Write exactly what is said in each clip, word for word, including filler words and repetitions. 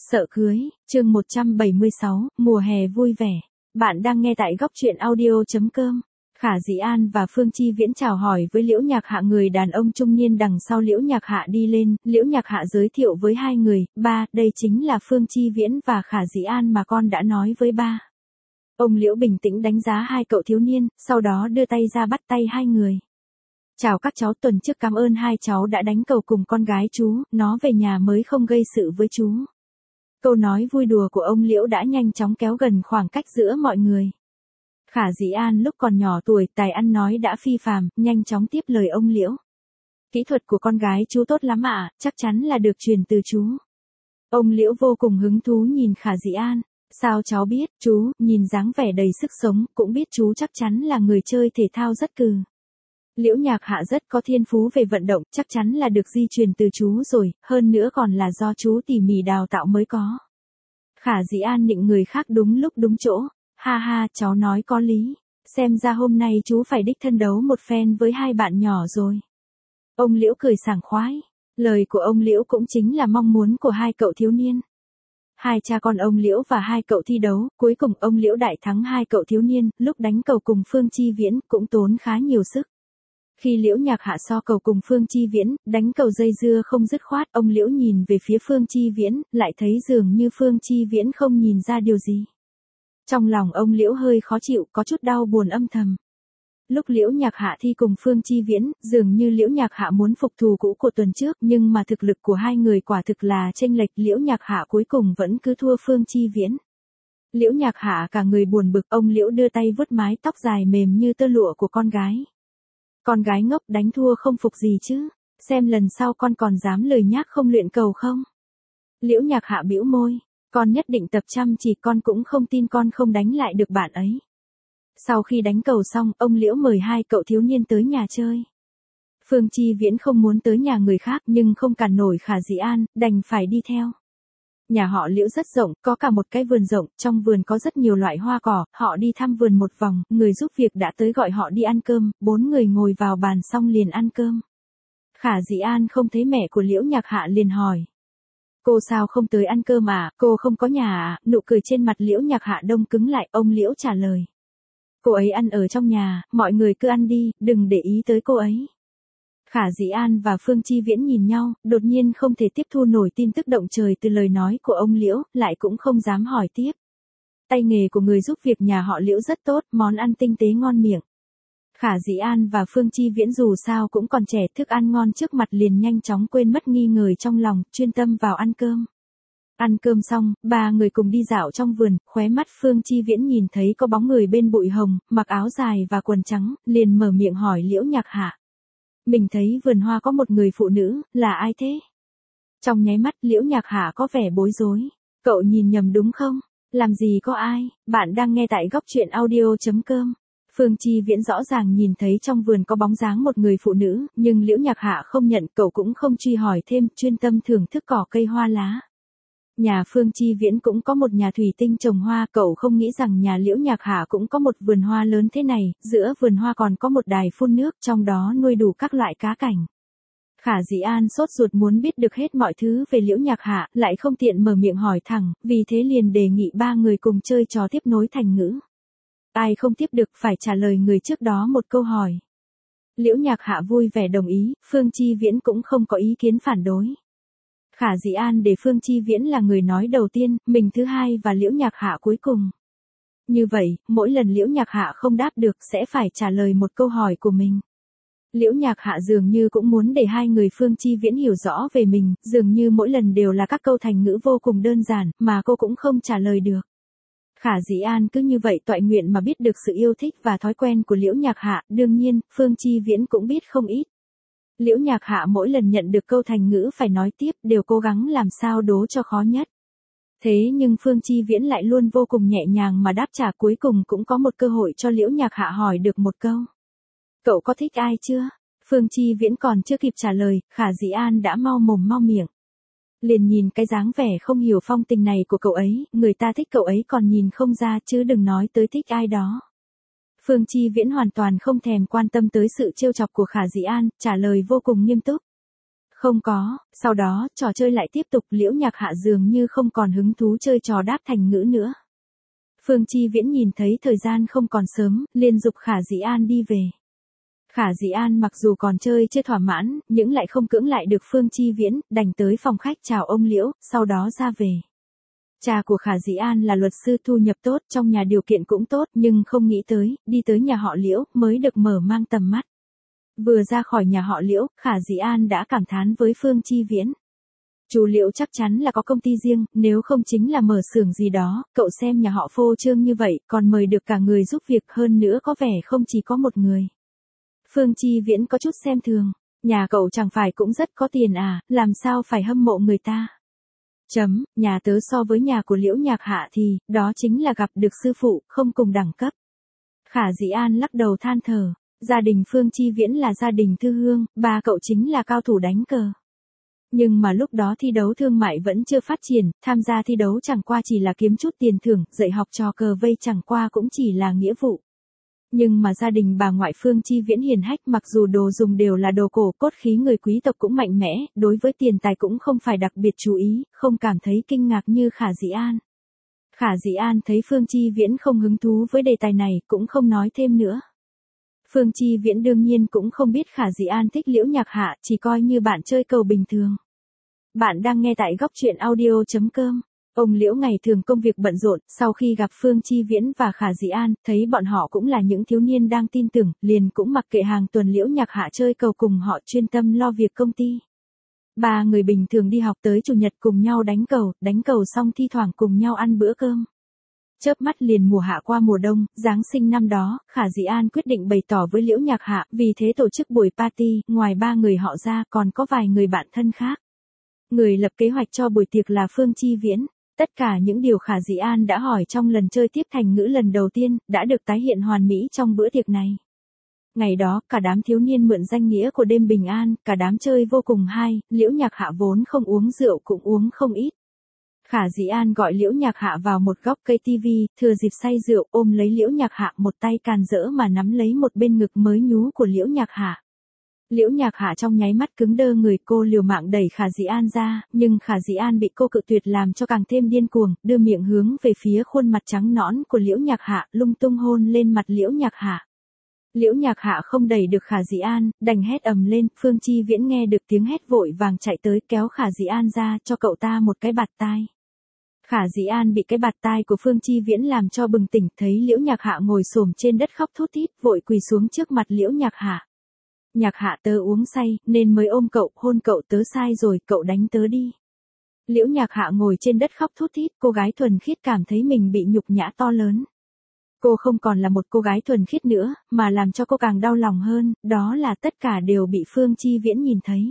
Sợ cưới, chương một trăm bảy mươi sáu, mùa hè vui vẻ. Bạn đang nghe tại góc truyện audio.com. Khả Dĩ An và Phương Chi Viễn chào hỏi với Liễu Nhạc Hạ, người đàn ông trung niên đằng sau Liễu Nhạc Hạ đi lên. Liễu Nhạc Hạ giới thiệu với hai người, ba, đây chính là Phương Chi Viễn và Khả Dĩ An mà con đã nói với ba. Ông Liễu bình tĩnh đánh giá hai cậu thiếu niên, sau đó đưa tay ra bắt tay hai người. Chào các cháu, tuần trước cảm ơn hai cháu đã đánh cầu cùng con gái chú, nó về nhà mới không gây sự với chú. Câu nói vui đùa của ông Liễu đã nhanh chóng kéo gần khoảng cách giữa mọi người. Khả Dĩ An lúc còn nhỏ tuổi, tài ăn nói đã phi phàm, nhanh chóng tiếp lời ông Liễu. Kỹ thuật của con gái chú tốt lắm ạ, à, chắc chắn là được truyền từ chú. Ông Liễu vô cùng hứng thú nhìn Khả Dĩ An. Sao cháu biết, chú, nhìn dáng vẻ đầy sức sống, cũng biết chú chắc chắn là người chơi thể thao rất cừ. Liễu Nhạc Hạ rất có thiên phú về vận động, chắc chắn là được di truyền từ chú rồi, hơn nữa còn là do chú tỉ mỉ đào tạo mới có. Khả Dĩ An nịnh người khác đúng lúc đúng chỗ, ha ha, cháu nói có lý, xem ra hôm nay chú phải đích thân đấu một phen với hai bạn nhỏ rồi. Ông Liễu cười sảng khoái, lời của ông Liễu cũng chính là mong muốn của hai cậu thiếu niên. Hai cha con ông Liễu và hai cậu thi đấu, cuối cùng ông Liễu đại thắng hai cậu thiếu niên, lúc đánh cầu cùng Phương Chi Viễn cũng tốn khá nhiều sức. Khi Liễu Nhạc Hạ so cầu cùng Phương Chi Viễn, đánh cầu dây dưa không dứt khoát, ông Liễu nhìn về phía Phương Chi Viễn, lại thấy dường như Phương Chi Viễn không nhìn ra điều gì. Trong lòng ông Liễu hơi khó chịu, có chút đau buồn âm thầm. Lúc Liễu Nhạc Hạ thi cùng Phương Chi Viễn, dường như Liễu Nhạc Hạ muốn phục thù cũ của tuần trước, nhưng mà thực lực của hai người quả thực là chênh lệch, Liễu Nhạc Hạ cuối cùng vẫn cứ thua Phương Chi Viễn. Liễu Nhạc Hạ cả người buồn bực, ông Liễu đưa tay vuốt mái tóc dài mềm như tơ lụa của con gái. Con gái ngốc, đánh thua không phục gì chứ, xem lần sau con còn dám lời nhác không luyện cầu không. Liễu Nhạc Hạ bĩu môi, con nhất định tập chăm chỉ, con cũng không tin con không đánh lại được bạn ấy. Sau khi đánh cầu xong, ông Liễu mời hai cậu thiếu niên tới nhà chơi. Phương Chi Viễn không muốn tới nhà người khác nhưng không cản nổi Khả Dĩ An, đành phải đi theo. Nhà họ Liễu rất rộng, có cả một cái vườn rộng, trong vườn có rất nhiều loại hoa cỏ, họ đi thăm vườn một vòng, người giúp việc đã tới gọi họ đi ăn cơm, bốn người ngồi vào bàn xong liền ăn cơm. Khả Dĩ An không thấy mẹ của Liễu Nhạc Hạ liền hỏi. Cô sao không tới ăn cơm à, cô không có nhà à, nụ cười trên mặt Liễu Nhạc Hạ đông cứng lại, ông Liễu trả lời. Cô ấy ăn ở trong nhà, mọi người cứ ăn đi, đừng để ý tới cô ấy. Khả Dĩ An và Phương Chi Viễn nhìn nhau, đột nhiên không thể tiếp thu nổi tin tức động trời từ lời nói của ông Liễu, lại cũng không dám hỏi tiếp. Tay nghề của người giúp việc nhà họ Liễu rất tốt, món ăn tinh tế ngon miệng. Khả Dĩ An và Phương Chi Viễn dù sao cũng còn trẻ, thức ăn ngon trước mặt liền nhanh chóng quên mất nghi ngờ trong lòng, chuyên tâm vào ăn cơm. Ăn cơm xong, ba người cùng đi dạo trong vườn, khóe mắt Phương Chi Viễn nhìn thấy có bóng người bên bụi hồng, mặc áo dài và quần trắng, liền mở miệng hỏi Liễu Nhạc Hạ. Mình thấy vườn hoa có một người phụ nữ, là ai thế? Trong nháy mắt Liễu Nhạc Hạ có vẻ bối rối. Cậu nhìn nhầm đúng không? Làm gì có ai, bạn đang nghe tại góc truyện audio.com. Phương Chi Viễn rõ ràng nhìn thấy trong vườn có bóng dáng một người phụ nữ, nhưng Liễu Nhạc Hạ không nhận, cậu cũng không truy hỏi thêm, chuyên tâm thưởng thức cỏ cây hoa lá. Nhà Phương Chi Viễn cũng có một nhà thủy tinh trồng hoa, cậu không nghĩ rằng nhà Liễu Nhạc Hạ cũng có một vườn hoa lớn thế này, giữa vườn hoa còn có một đài phun nước, trong đó nuôi đủ các loại cá cảnh. Khả Dĩ An sốt ruột muốn biết được hết mọi thứ về Liễu Nhạc Hạ, lại không tiện mở miệng hỏi thẳng, vì thế liền đề nghị ba người cùng chơi trò tiếp nối thành ngữ. Ai không tiếp được phải trả lời người trước đó một câu hỏi. Liễu Nhạc Hạ vui vẻ đồng ý, Phương Chi Viễn cũng không có ý kiến phản đối. Khả Dĩ An để Phương Chi Viễn là người nói đầu tiên, mình thứ hai và Liễu Nhạc Hạ cuối cùng. Như vậy, mỗi lần Liễu Nhạc Hạ không đáp được sẽ phải trả lời một câu hỏi của mình. Liễu Nhạc Hạ dường như cũng muốn để hai người Phương Chi Viễn hiểu rõ về mình, dường như mỗi lần đều là các câu thành ngữ vô cùng đơn giản, mà cô cũng không trả lời được. Khả Dĩ An cứ như vậy toại nguyện mà biết được sự yêu thích và thói quen của Liễu Nhạc Hạ, đương nhiên, Phương Chi Viễn cũng biết không ít. Liễu Nhạc Hạ mỗi lần nhận được câu thành ngữ phải nói tiếp, đều cố gắng làm sao đố cho khó nhất. Thế nhưng Phương Chi Viễn lại luôn vô cùng nhẹ nhàng mà đáp trả, cuối cùng cũng có một cơ hội cho Liễu Nhạc Hạ hỏi được một câu. Cậu có thích ai chưa? Phương Chi Viễn còn chưa kịp trả lời, Khả Dĩ An đã mau mồm mau miệng. Liền nhìn cái dáng vẻ không hiểu phong tình này của cậu ấy, người ta thích cậu ấy còn nhìn không ra chứ đừng nói tới thích ai đó. Phương Chi Viễn hoàn toàn không thèm quan tâm tới sự trêu chọc của Khả Dĩ An, trả lời vô cùng nghiêm túc. Không có, sau đó, trò chơi lại tiếp tục, Liễu Nhạc Hạ dường như không còn hứng thú chơi trò đáp thành ngữ nữa. Phương Chi Viễn nhìn thấy thời gian không còn sớm, liền dục Khả Dĩ An đi về. Khả Dĩ An mặc dù còn chơi chưa thỏa mãn, nhưng lại không cưỡng lại được Phương Chi Viễn, đành tới phòng khách chào ông Liễu, sau đó ra về. Cha của Khả Dĩ An là luật sư thu nhập tốt, trong nhà điều kiện cũng tốt, nhưng không nghĩ tới, đi tới nhà họ Liễu, mới được mở mang tầm mắt. Vừa ra khỏi nhà họ Liễu, Khả Dĩ An đã cảm thán với Phương Chi Viễn. Chú Liễu chắc chắn là có công ty riêng, nếu không chính là mở xưởng gì đó, cậu xem nhà họ phô trương như vậy, còn mời được cả người giúp việc, hơn nữa có vẻ không chỉ có một người. Phương Chi Viễn có chút xem thường, nhà cậu chẳng phải cũng rất có tiền à, làm sao phải hâm mộ người ta. Chấm, nhà tớ so với nhà của Liễu Nhạc Hạ thì, đó chính là gặp được sư phụ, không cùng đẳng cấp. Khả Dĩ An lắc đầu than thở, gia đình Phương Chi Viễn là gia đình thư hương, ba cậu chính là cao thủ đánh cờ. Nhưng mà lúc đó thi đấu thương mại vẫn chưa phát triển, tham gia thi đấu chẳng qua chỉ là kiếm chút tiền thưởng, dạy học trò cờ vây chẳng qua cũng chỉ là nghĩa vụ. Nhưng mà gia đình bà ngoại Phương Chi Viễn hiền hách, mặc dù đồ dùng đều là đồ cổ, cốt khí người quý tộc cũng mạnh mẽ, đối với tiền tài cũng không phải đặc biệt chú ý, không cảm thấy kinh ngạc như Khả Dĩ An. Khả Dĩ An thấy Phương Chi Viễn không hứng thú với đề tài này, cũng không nói thêm nữa. Phương Chi Viễn đương nhiên cũng không biết Khả Dĩ An thích Liễu Nhạc Hạ, chỉ coi như bạn chơi cầu bình thường. Bạn đang nghe tại góc truyện audio chấm com. Ông Liễu ngày thường công việc bận rộn, sau khi gặp Phương Chi Viễn và Khả Dĩ An, thấy bọn họ cũng là những thiếu niên đang tin tưởng, liền cũng mặc kệ hàng tuần Liễu Nhạc Hạ chơi cầu cùng họ chuyên tâm lo việc công ty. Ba người bình thường đi học tới chủ nhật cùng nhau đánh cầu, đánh cầu xong thi thoảng cùng nhau ăn bữa cơm. Chớp mắt liền mùa hạ qua mùa đông, Giáng sinh năm đó, Khả Dĩ An quyết định bày tỏ với Liễu Nhạc Hạ, vì thế tổ chức buổi party, ngoài ba người họ ra còn có vài người bạn thân khác. Người lập kế hoạch cho buổi tiệc là Phương Chi Viễn. Tất cả những điều Khả Dĩ An đã hỏi trong lần chơi tiếp thành ngữ lần đầu tiên, đã được tái hiện hoàn mỹ trong bữa tiệc này. Ngày đó, cả đám thiếu niên mượn danh nghĩa của đêm bình an, cả đám chơi vô cùng hay, Liễu Nhạc Hạ vốn không uống rượu cũng uống không ít. Khả Dĩ An gọi Liễu Nhạc Hạ vào một góc cây tivi, thừa dịp say rượu ôm lấy Liễu Nhạc Hạ, một tay càn rỡ mà nắm lấy một bên ngực mới nhú của Liễu Nhạc Hạ. Liễu Nhạc Hạ trong nháy mắt cứng đơ người, cô liều mạng đẩy Khả Dĩ An ra, nhưng Khả Dĩ An bị cô cự tuyệt làm cho càng thêm điên cuồng, đưa miệng hướng về phía khuôn mặt trắng nõn của Liễu Nhạc Hạ, lung tung hôn lên mặt Liễu Nhạc Hạ. Liễu Nhạc Hạ không đẩy được Khả Dĩ An, đành hét ầm lên, Phương Chi Viễn nghe được tiếng hét vội vàng chạy tới kéo Khả Dĩ An ra, cho cậu ta một cái bạt tai. Khả Dĩ An bị cái bạt tai của Phương Chi Viễn làm cho bừng tỉnh, thấy Liễu Nhạc Hạ ngồi xổm trên đất khóc thút thít, vội quỳ xuống trước mặt Liễu Nhạc Hạ. Nhạc Hạ tớ uống say, nên mới ôm cậu, hôn cậu, tớ sai rồi, cậu đánh tớ đi. Liễu Nhạc Hạ ngồi trên đất khóc thút thít, cô gái thuần khiết cảm thấy mình bị nhục nhã to lớn. Cô không còn là một cô gái thuần khiết nữa, mà làm cho cô càng đau lòng hơn, đó là tất cả đều bị Phương Chi Viễn nhìn thấy.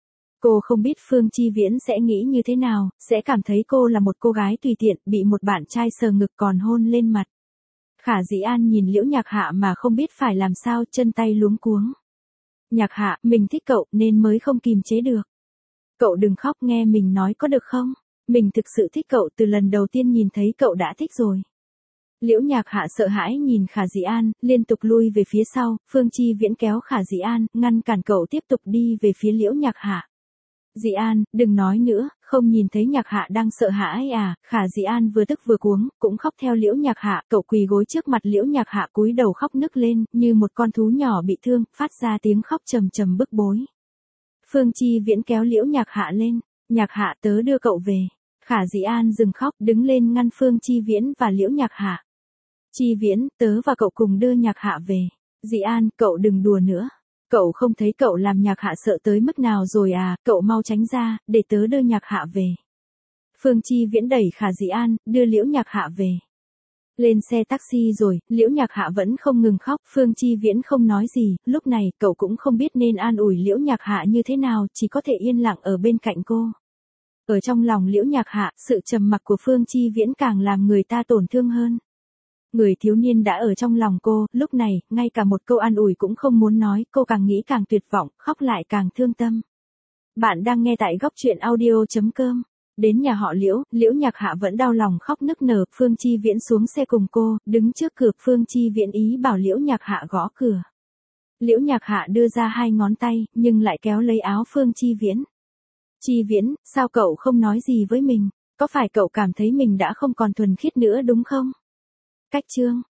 Cô không biết Phương Chi Viễn sẽ nghĩ như thế nào, sẽ cảm thấy cô là một cô gái tùy tiện, bị một bạn trai sờ ngực còn hôn lên mặt. Khả Dĩ An nhìn Liễu Nhạc Hạ mà không biết phải làm sao, chân tay luống cuống. Nhạc Hạ, mình thích cậu nên mới không kìm chế được. Cậu đừng khóc, nghe mình nói có được không? Mình thực sự thích cậu, từ lần đầu tiên nhìn thấy cậu đã thích rồi. Liễu Nhạc Hạ sợ hãi nhìn Khả Dĩ An, liên tục lui về phía sau, Phương Chi Viễn kéo Khả Dĩ An, ngăn cản cậu tiếp tục đi về phía Liễu Nhạc Hạ. Dĩ An, đừng nói nữa, không nhìn thấy Nhạc Hạ đang sợ hãi à? Khả Dĩ An vừa tức vừa cuống, cũng khóc theo Liễu Nhạc Hạ, cậu quỳ gối trước mặt Liễu Nhạc Hạ cúi đầu khóc nức lên, như một con thú nhỏ bị thương, phát ra tiếng khóc trầm trầm bức bối. Phương Chi Viễn kéo Liễu Nhạc Hạ lên, Nhạc Hạ tớ đưa cậu về. Khả Dĩ An dừng khóc, đứng lên ngăn Phương Chi Viễn và Liễu Nhạc Hạ. Chi Viễn, tớ và cậu cùng đưa Nhạc Hạ về. Dĩ An, cậu đừng đùa nữa. Cậu không thấy cậu làm Nhạc Hạ sợ tới mức nào rồi à, cậu mau tránh ra, để tớ đưa Nhạc Hạ về. Phương Chi Viễn đẩy Khả Dĩ An, đưa Liễu Nhạc Hạ về. Lên xe taxi rồi, Liễu Nhạc Hạ vẫn không ngừng khóc, Phương Chi Viễn không nói gì, lúc này cậu cũng không biết nên an ủi Liễu Nhạc Hạ như thế nào, chỉ có thể yên lặng ở bên cạnh cô. Ở trong lòng Liễu Nhạc Hạ, sự trầm mặc của Phương Chi Viễn càng làm người ta tổn thương hơn. Người thiếu niên đã ở trong lòng cô, lúc này, ngay cả một câu an ủi cũng không muốn nói, cô càng nghĩ càng tuyệt vọng, khóc lại càng thương tâm. Bạn đang nghe tại góc truyện audio chấm com. Đến nhà họ Liễu, Liễu Nhạc Hạ vẫn đau lòng khóc nức nở, Phương Chi Viễn xuống xe cùng cô, đứng trước cửa, Phương Chi Viễn ý bảo Liễu Nhạc Hạ gõ cửa. Liễu Nhạc Hạ đưa ra hai ngón tay, nhưng lại kéo lấy áo Phương Chi Viễn. Chi Viễn, sao cậu không nói gì với mình? Có phải cậu cảm thấy mình đã không còn thuần khiết nữa đúng không? Cách chương